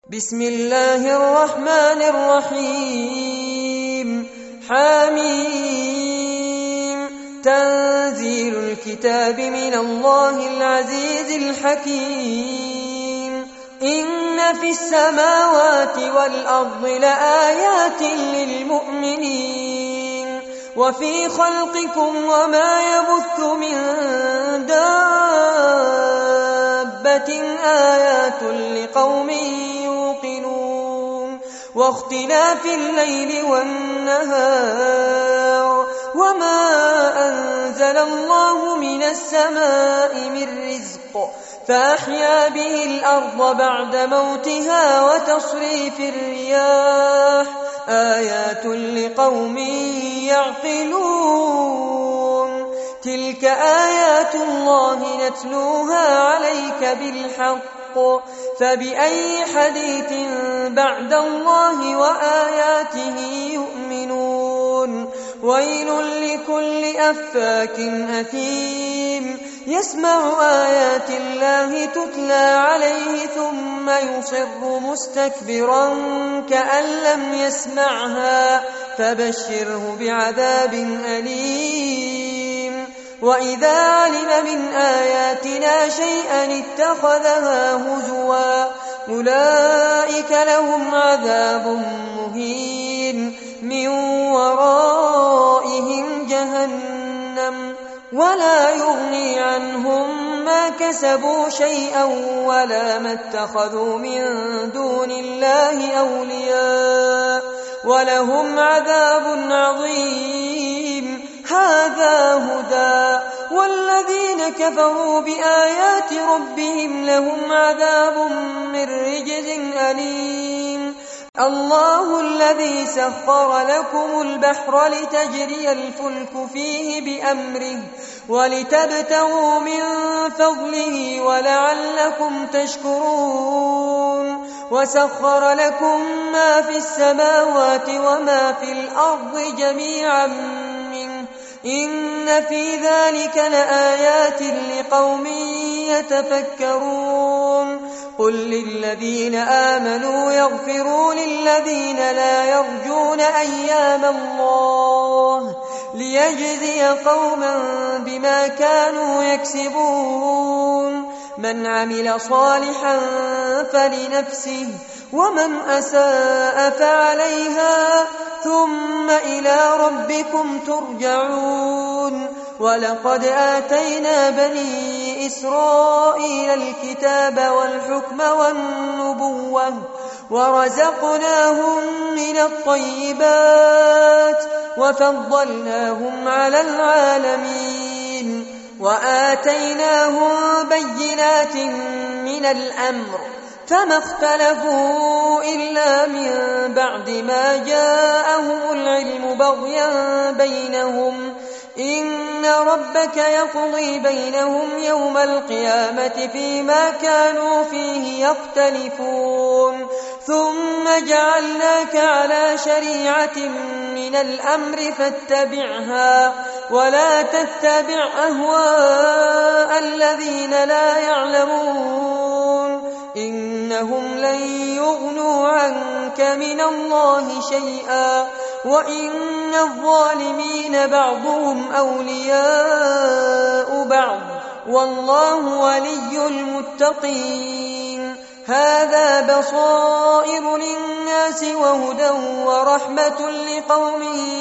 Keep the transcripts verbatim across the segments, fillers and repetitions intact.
بسم الله الرحمن الرحيم. حميم. تنزيل الكتاب من الله العزيز الحكيم. إن في السماوات والأرض لآيات للمؤمنين وفي خلقكم وما يبث من دابة آيات لقوم يوقنون واختلاف الليل والنهار وما أنزل الله من السماء من رزق فأحيا به الأرض بعد موتها وتصريف الرياح آيات لقوم يعقلون. تلك آيات الله نتلوها عليك بالحق فبأي حديث بعد الله وآياته يؤمنون. ويل لكل أفاك أثيم يسمع آيات الله تتلى عليه ثم يصر مستكبرا كأن لم يسمعها فبشره بعذاب أليم. وإذا علم من آياتنا شيئا اتخذها هزوا أولئك لهم عذاب مهين من ورائهم جهنم ولا يغني عنهم ما كسبوا شيئا ولا ما اتخذوا من دون الله أولياء ولهم عذاب عظيم. هذا هدى والذين كفروا بآيات ربهم لهم عذاب من رجز أليم. الله الذي سخر لكم البحر لتجري الفلك فيه بأمره ولتبتغوا من فضله ولعلكم تشكرون. وسخر لكم ما في السماوات وما في الأرض جميعا منه إن في ذلك لآيات لقوم يتفكرون. قل للذين آمنوا يغفروا للذين لا يرجون أيام الله ليجزي قوما بما كانوا يكسبون. من عمل صالحا فلنفسه ومن أساء فعليها ثم إلى ربكم ترجعون. ولقد آتينا بني إسرائيل الكتاب والحكم والنبوة ورزقناهم من الطيبات وفضلناهم على العالمين وآتيناهم بينات من الأمر فما اختلفوا إلا من بعد ما جاءهم العلم بغيا بينهم إن ربك يقضي بينهم يوم القيامة فيما كانوا فيه يختلفون. ثم جعلناك على شريعة من الأمر فاتبعها ولا تتبع أهواء الذين لا يعلمون إنهم لن يغنوا عنك من الله شيئا وإن الظالمين بعضهم أولياء بعض والله ولي المتقين. هذا بصائر للناس وهدى ورحمة لقوم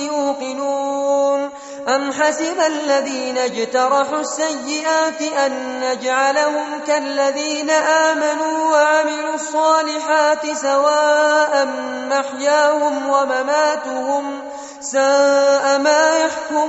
يوقنون. أم حسب الذين اجترحوا السيئات أن نجعلهم كالذين آمنوا وعملوا الصالحات سواء محياهم ومماتهم ساء ما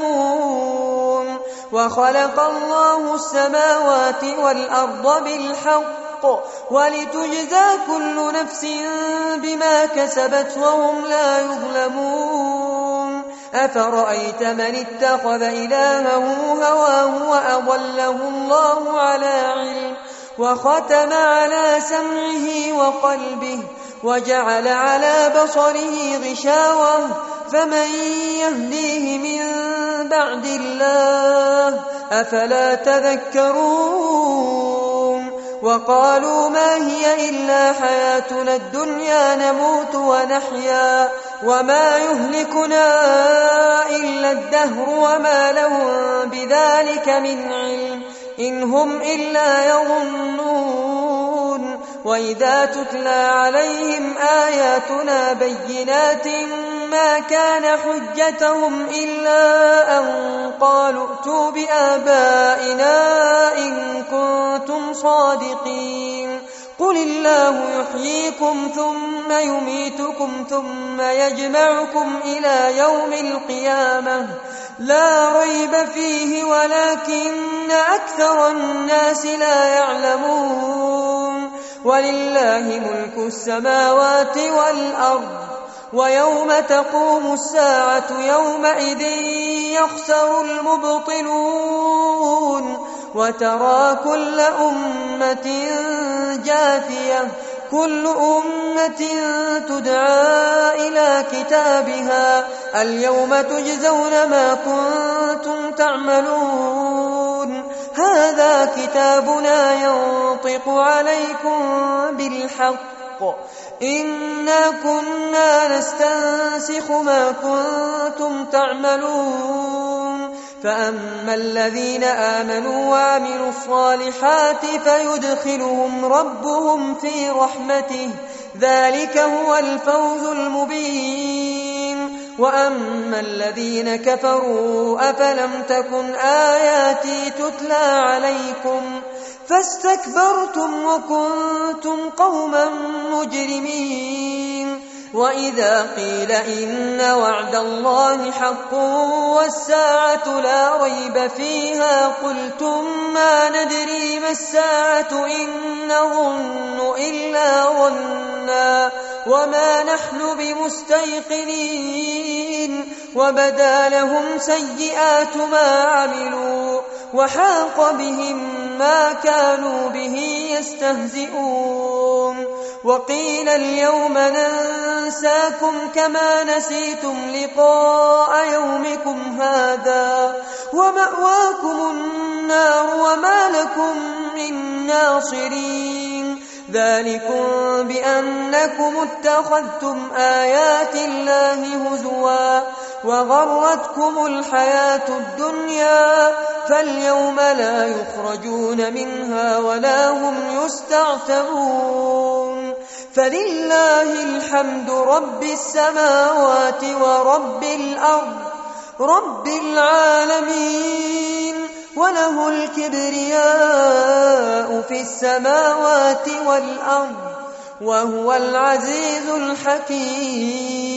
يحكمون. وخلق الله السماوات والأرض بالحق ولتجزى كل نفس بما كسبت وهم لا يظلمون. أفرأيت من اتخذ إلهه هواه وأضله الله على علم وختم على سمعه وقلبه وجعل على بصره غشاوة فمن يهديه من بعد الله أفلا تذكرون. وقالوا ما هي إلا حياتنا الدنيا نموت ونحيا وما يهلكنا إلا الدهر وما لهم بذلك من علم إن هم إلا يظنون وإذا تتلى عليهم آياتنا بينات ما كان حجتهم إلا أن قالوا ائتوا بآبائنا إن كنتم صادقين قل الله يحييكم ثم يميتكم ثم يجمعكم إلى يوم القيامة لا ريب فيه ولكن أكثر الناس لا يعلمون ولله ملك السماوات والأرض ويوم تقوم الساعة يومئذ يخسر المبطلون وترى كل أمة جاثية كل أمة تدعى إلى كتابها اليوم تجزون ما كنتم تعملون هذا كتابنا ينطق عليكم بالحق إنا كنا نستنسخ ما كنتم تعملون فأما الذين آمنوا وعملوا الصالحات فيدخلهم ربهم في رحمته ذلك هو الفوز المبين وأما الذين كفروا أفلم تكن آياتي تتلى عليكم فاستكبرتم وكنتم قوما مجرمين وإذا قيل إن وعد الله حق والساعة لا ريب فيها قلتم ما ندري ما الساعة إن نظن إلا ظنا وما نحن بمستيقنين وبدا لهم سيئات ما عملوا وحاق بهم ما كانوا به يستهزئون وقيل اليوم ننساكم كما نسيتم لقاء يومكم هذا ومأواكم النار وما لكم من ناصرين ذلكم بأنكم اتخذتم آيات الله هزوا وغرتكم الحياة الدنيا فاليوم لا يخرجون منها ولا هم يستعتبون فلله الحمد رب السماوات ورب الأرض رب العالمين وله الكبرياء في السماوات والأرض وهو العزيز الحكيم